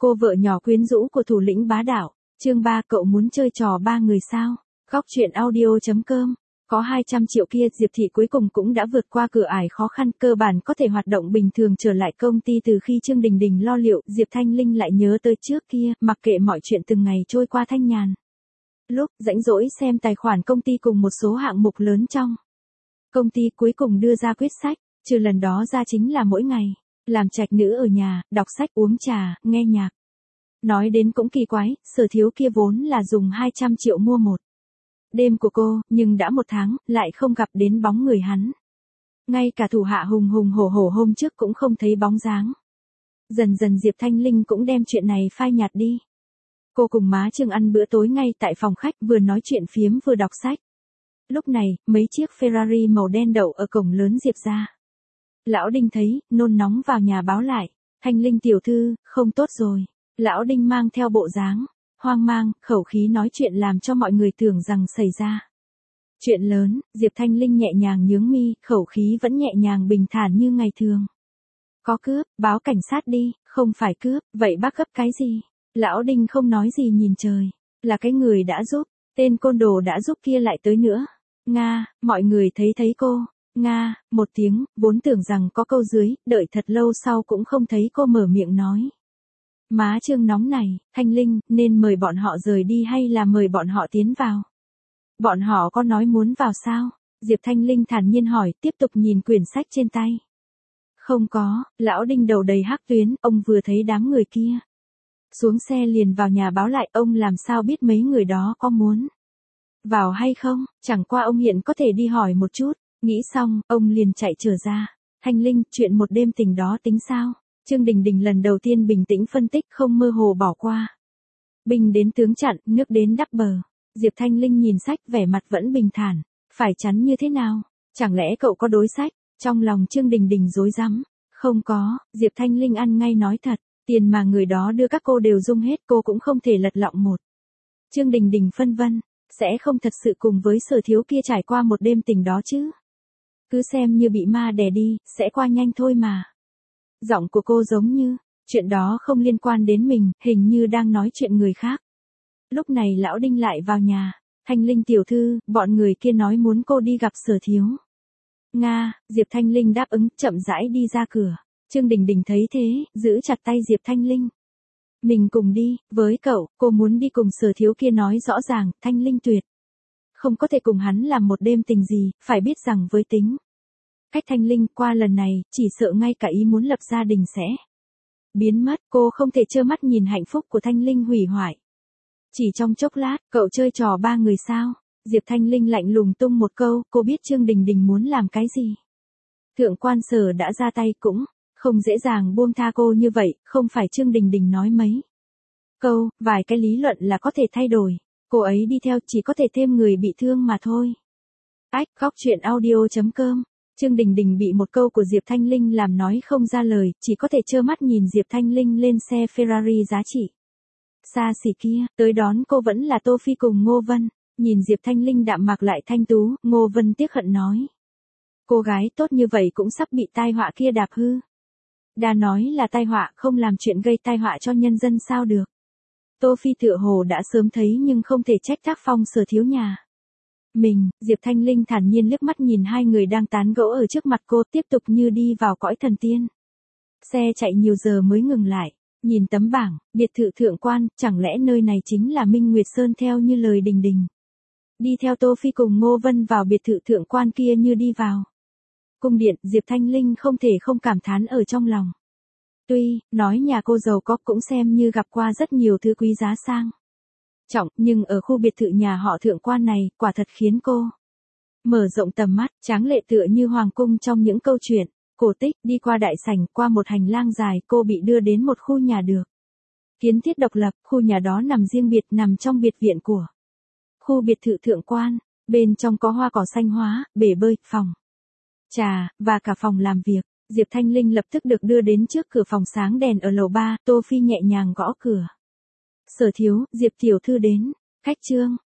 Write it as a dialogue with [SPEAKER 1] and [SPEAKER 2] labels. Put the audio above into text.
[SPEAKER 1] Cô vợ nhỏ quyến rũ của thủ lĩnh bá đạo. Chương 3, cậu muốn chơi trò ba người sao? Góc truyện audio.com. Có 200 triệu kia, Diệp Thị cuối cùng cũng đã vượt qua cửa ải khó khăn, cơ bản có thể hoạt động bình thường trở lại công ty. Từ khi Trương Đình Đình lo liệu, Diệp Thanh Linh lại nhớ tới trước kia, mặc kệ mọi chuyện từng ngày trôi qua thanh nhàn. Lúc rảnh rỗi xem tài khoản công ty cùng một số hạng mục lớn trong công ty cuối cùng đưa ra quyết sách, trừ lần đó ra chính là mỗi ngày làm trạch nữ ở nhà, đọc sách, uống trà, nghe nhạc. Nói đến cũng kỳ quái, Sở Thiếu kia vốn là dùng 200 triệu mua một đêm của cô, nhưng đã 1 tháng, lại không gặp đến bóng người hắn. Ngay cả thủ hạ hùng hùng hổ hổ hôm trước cũng không thấy bóng dáng. Dần dần Diệp Thanh Linh cũng đem chuyện này phai nhạt đi. Cô cùng má Trương ăn bữa tối ngay tại phòng khách, vừa nói chuyện phiếm vừa đọc sách. Lúc này, mấy chiếc Ferrari màu đen đậu ở cổng lớn Diệp gia. Lão Đinh thấy, nôn nóng vào nhà báo lại. Thanh Linh tiểu thư, không tốt rồi. Lão Đinh mang theo bộ dáng hoang mang, khẩu khí nói chuyện làm cho mọi người tưởng rằng xảy ra chuyện lớn. Diệp Thanh Linh nhẹ nhàng nhướng mi, khẩu khí vẫn nhẹ nhàng bình thản như ngày thường. Có cướp, báo cảnh sát đi. Không phải cướp, vậy bác gấp cái gì? Lão Đinh không nói gì nhìn trời. Là cái người đã giúp, tên côn đồ đã giúp kia lại tới nữa. Nga, mọi người thấy cô. Nga, một tiếng, vốn tưởng rằng có câu dưới, đợi thật lâu sau cũng không thấy cô mở miệng nói. Má Trương nóng này, Thanh Linh, nên mời bọn họ rời đi hay là mời bọn họ tiến vào? Bọn họ có nói muốn vào sao? Diệp Thanh Linh thản nhiên hỏi, tiếp tục nhìn quyển sách trên tay. Không có. Lão Đinh đầu đầy hắc tuyến, ông vừa thấy đám người kia xuống xe liền vào nhà báo lại, ông làm sao biết mấy người đó có muốn vào hay không, chẳng qua ông hiện có thể đi hỏi một chút. Nghĩ xong, ông liền chạy trở ra. Thanh Linh, chuyện một đêm tình đó tính sao? Trương Đình Đình lần đầu tiên bình tĩnh phân tích, không mơ hồ bỏ qua. Binh đến tướng chặn, nước đến đắp bờ. Diệp Thanh Linh nhìn sách, vẻ mặt vẫn bình thản. Phải chắn như thế nào? Chẳng lẽ cậu có đối sách? Trong lòng Trương Đình Đình rối rắm. Không có. Diệp Thanh Linh ăn ngay nói thật. Tiền mà người đó đưa các cô đều dung hết, cô cũng không thể lật lọng một. Trương Đình Đình phân vân. Sẽ không thật sự cùng với Sở Thiếu kia trải qua một đêm tình đó chứ? Cứ xem như bị ma đè đi, sẽ qua nhanh thôi mà. Giọng của cô giống như, chuyện đó không liên quan đến mình, hình như đang nói chuyện người khác. Lúc này Lão Đinh lại vào nhà. Thanh Linh tiểu thư, bọn người kia nói muốn cô đi gặp Sở Thiếu. Nga, Diệp Thanh Linh đáp ứng, chậm rãi đi ra cửa. Trương Đình Đình thấy thế, giữ chặt tay Diệp Thanh Linh. Mình cùng đi, với cậu, cô muốn đi cùng Sở Thiếu kia nói rõ ràng, Thanh Linh tuyệt không có thể cùng hắn làm một đêm tình gì, phải biết rằng với tính cách Thanh Linh qua lần này, chỉ sợ ngay cả ý muốn lập gia đình sẽ biến mất. Cô không thể trơ mắt nhìn hạnh phúc của Thanh Linh hủy hoại. Chỉ trong chốc lát, cậu chơi trò ba người sao? Diệp Thanh Linh lạnh lùng tung một câu, cô biết Trương Đình Đình muốn làm cái gì. Thượng quan Sở đã ra tay cũng không dễ dàng buông tha cô như vậy, không phải Trương Đình Đình nói mấy câu, vài cái lý luận là có thể thay đổi. Cô ấy đi theo chỉ có thể thêm người bị thương mà thôi. Ách, góc truyện audio.com. Trương Đình Đình bị một câu của Diệp Thanh Linh làm nói không ra lời, chỉ có thể trơ mắt nhìn Diệp Thanh Linh lên xe Ferrari giá trị xa xỉ kia, tới đón cô vẫn là Tô Phi cùng Ngô Vân. Nhìn Diệp Thanh Linh đạm mạc lại thanh tú, Ngô Vân tiếc hận nói. Cô gái tốt như vậy cũng sắp bị tai họa kia đạp hư. Đã nói là tai họa, không làm chuyện gây tai họa cho nhân dân sao được. Tô Phi tựa hồ đã sớm thấy nhưng không thể trách tác phong Sở Thiếu nhà mình. Diệp Thanh Linh thản nhiên liếc mắt nhìn hai người đang tán gẫu ở trước mặt cô, tiếp tục như đi vào cõi thần tiên. Xe chạy nhiều giờ mới ngừng lại. Nhìn tấm bảng, biệt thự Thượng Quan, chẳng lẽ nơi này chính là Minh Nguyệt Sơn theo như lời Đình Đình. Đi theo Tô Phi cùng Ngô Vân vào biệt thự Thượng Quan kia như đi vào cung điện. Diệp Thanh Linh không thể không cảm thán ở trong lòng. Tuy, nói nhà cô giàu có cũng xem như gặp qua rất nhiều thứ quý giá sang trọng, nhưng ở khu biệt thự nhà họ Thượng Quan này, quả thật khiến cô mở rộng tầm mắt, tráng lệ tựa như hoàng cung trong những câu chuyện cổ tích. Đi qua đại sảnh, qua một hành lang dài, cô bị đưa đến một khu nhà được kiến thiết độc lập. Khu nhà đó nằm riêng biệt, nằm trong biệt viện của khu biệt thự Thượng Quan. Bên trong có hoa cỏ xanh hóa, bể bơi, phòng trà, và cả phòng làm việc. Diệp Thanh Linh lập tức được đưa đến trước cửa phòng sáng đèn ở lầu 3, Tô Phi nhẹ nhàng gõ cửa. Sở Thiếu, Diệp tiểu thư đến. Khách Trương,